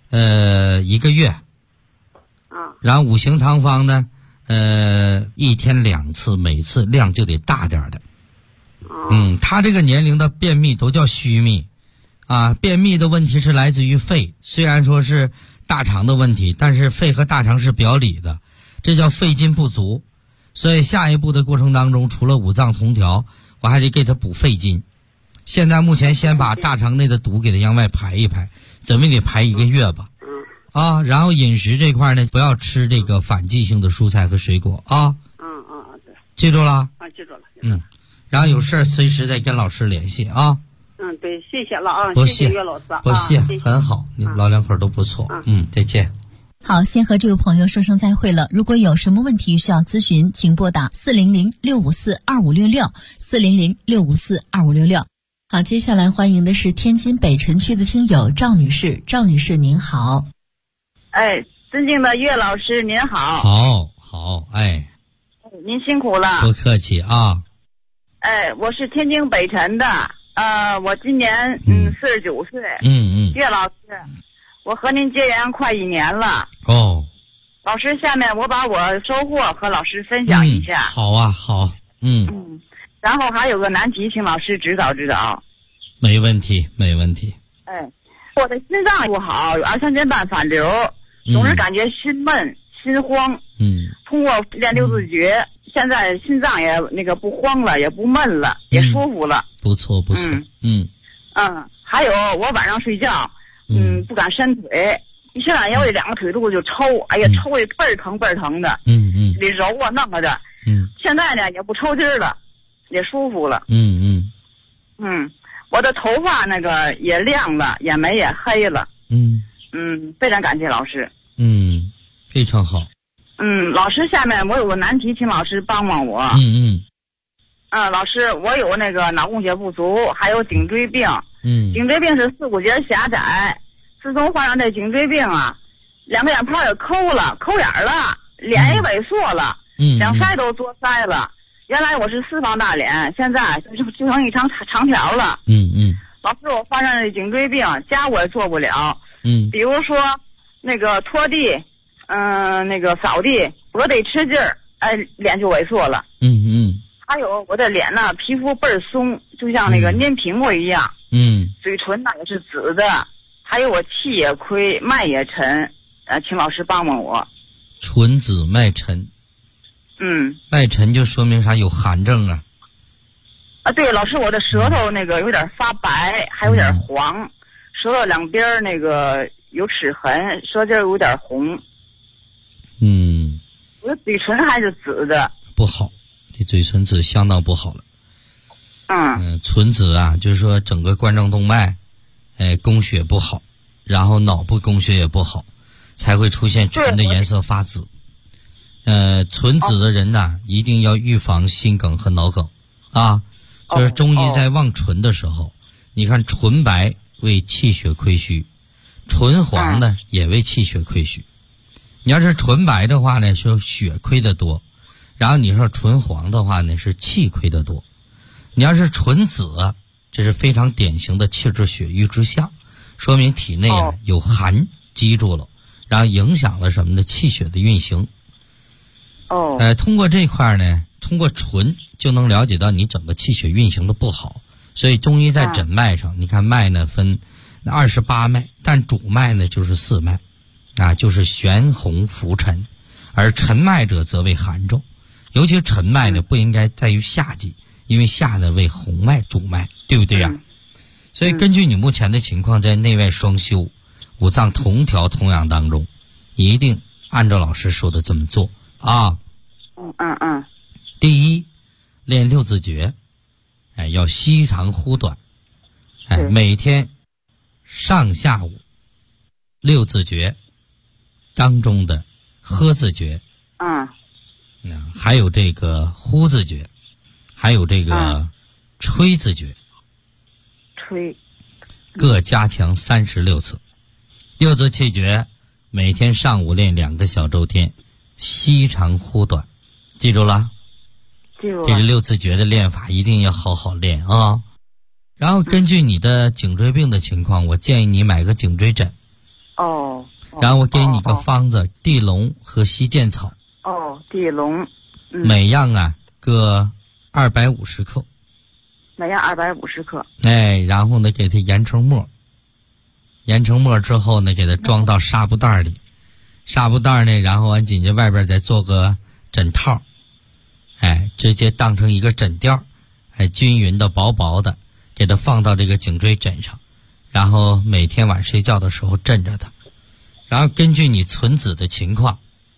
1个月。然后5型汤方呢，1天2次，每次量就得大点的。他这个年龄的便秘都叫虚秘便秘的问题是来自于肺，虽然说是大肠的问题，但是肺和大肠是表里的，这叫肺津不足。所以下一步的过程当中，除了5脏同调，我还得给他补肺津。现在目前先把大肠内的毒给它往外排一排，怎么也得排1个月吧。然后饮食这块呢，不要吃这个反季性的蔬菜和水果对。 记住了？ 记住了。 然后有事随时再跟老师联系啊。 对，谢谢了不谢谢岳老师。 不谢，很好，你老两口都不错。再见。 好，先和这位朋友说声再会了。如果有什么问题需要咨询，请拨打400-654-2566 400-654-2566。好，接下来欢迎的是天津北辰区的听友赵女士。赵女士您好。 尊敬的岳老师您好。 好， 您辛苦了。 不客气啊。 我是天津北辰的，我今年49岁。岳老师，我和您结缘快1年了。老师，下面我把我收获和老师分享一下。 好啊，好。 然后还有个难题，请老师指导指导。 没问题。 我的心脏不好，有2、3天半反流，总是感觉心闷心慌。通过练6字诀，现在心脏也不慌了，也不闷了，也舒服了。 不错。 还有我晚上睡觉，不敢伸腿，一伸懒腰，这2个腿肚子就抽，抽的倍儿疼的。得揉弄着的。现在呢也不抽筋了，也舒服了。我的头发也亮了，眼眉也黑了。非常感谢老师。 非常好。 老师，下面我有个难题，请老师帮帮我。老师，我有脑供血不足，还有颈椎病。颈椎病是4骨节狭窄，自从患上这颈椎病2个眼泡也抠眼了，脸也萎缩了，两腮都多腮了。原来我是4方大脸，现在就成一长条了。老师，我患上这颈椎病，家我也做不了。比如说拖地，扫地，我得吃劲儿，脸就萎缩了。还有我的脸皮肤倍儿松，就像捏苹果一样。嘴唇也是紫的。还有我气也亏，脉也沉，请老师帮帮我。 唇紫脉沉。脉沉就说明啥？有寒症啊。 对，老师，我的舌头有点发白，还有点黄， 舌头两边那个有齿痕，舌尖有点红。我的嘴唇还是紫的， 不好，这嘴唇紫相当不好了。唇紫啊，就是说整个冠状动脉，供血不好，然后脑部供血也不好，才会出现唇的颜色发紫。唇紫的人呢，一定要预防心梗和脑梗啊。就是中医在望唇的时候，你看唇白为气血亏虚，唇黄呢也为气血亏虚。你要是唇白的话呢，是血亏的多，然后你说唇黄的话呢，是气亏的多。你要是唇紫，这是非常典型的气滞血瘀之象，说明体内有寒积住了，然后影响了什么呢？气血的运行。通过这块呢，通过唇就能了解到你整个气血运行的不好。所以中医在诊脉上，你看脉呢分28脉，但主脉呢就是4脉，就是玄红浮沉，而沉脉者则为寒重，尤其沉脉呢不应该在于夏季，因为夏呢为红脉主脉，对不对呀？所以根据你目前的情况，在内外双修、五脏同调同养当中，你一定按照老师说的这么做啊。第一，练六字诀，要吸长呼短，每天上下午六字诀当中的喝字诀，还有这个呼字诀，还有这个吹字诀，各加强36次。六字气诀每天上午练2个小周天，吸长呼短，记住了？记住了。这个六字诀的练法一定要好好练啊。然后根据你的颈椎病的情况，我建议你买个颈椎枕。然后我给你个方子，地龙和犀剑草。 地龙。 每样各250克。 每样250克。 然后呢，给它研成末。研成末之后呢，给它装到纱布袋里。纱布袋呢，然后完紧接外边再做个枕套，直接当成一个枕垫，均匀的薄薄的，给它放到这个颈椎枕上，然后每天晚睡觉的时候枕着它。然后根据你唇紫的情况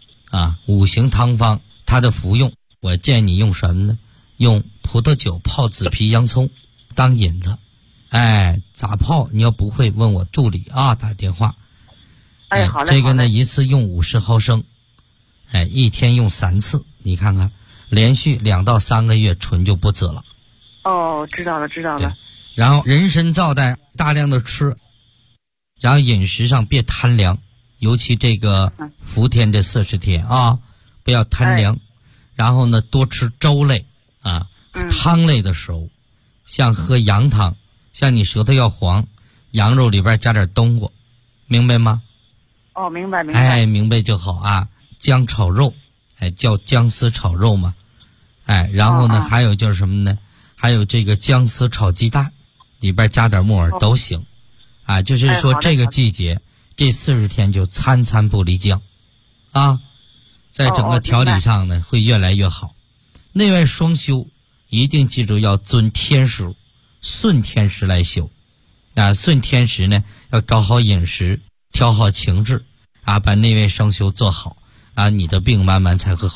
5行汤方它的服用，我建议你用什么呢？用葡萄酒泡紫皮洋葱当引子。咋泡你要不会问我助理打电话。 好嘞。 这个呢一次用50毫升，一天用3次，你看看连续2到3个月唇就不紫了。 知道了。 然后人参皂带大量的吃，然后饮食上别贪凉，尤其这个伏天这40天不要贪凉。然后呢多吃粥类汤类的食物，像喝羊汤，像你舌头要黄，羊肉里边加点冬瓜，明白吗？ 明白。 明白就好姜炒肉，叫姜丝炒肉嘛。然后呢还有就是什么呢？还有这个姜丝炒鸡蛋，里边加点木耳都行。就是说这个季节这40天就餐餐不离姜在整个调理上呢会越来越好。内外双修一定记住要遵天时，顺天时来修。顺天时呢要搞好饮食，调好情志把内外双修做好你的病慢慢才会好。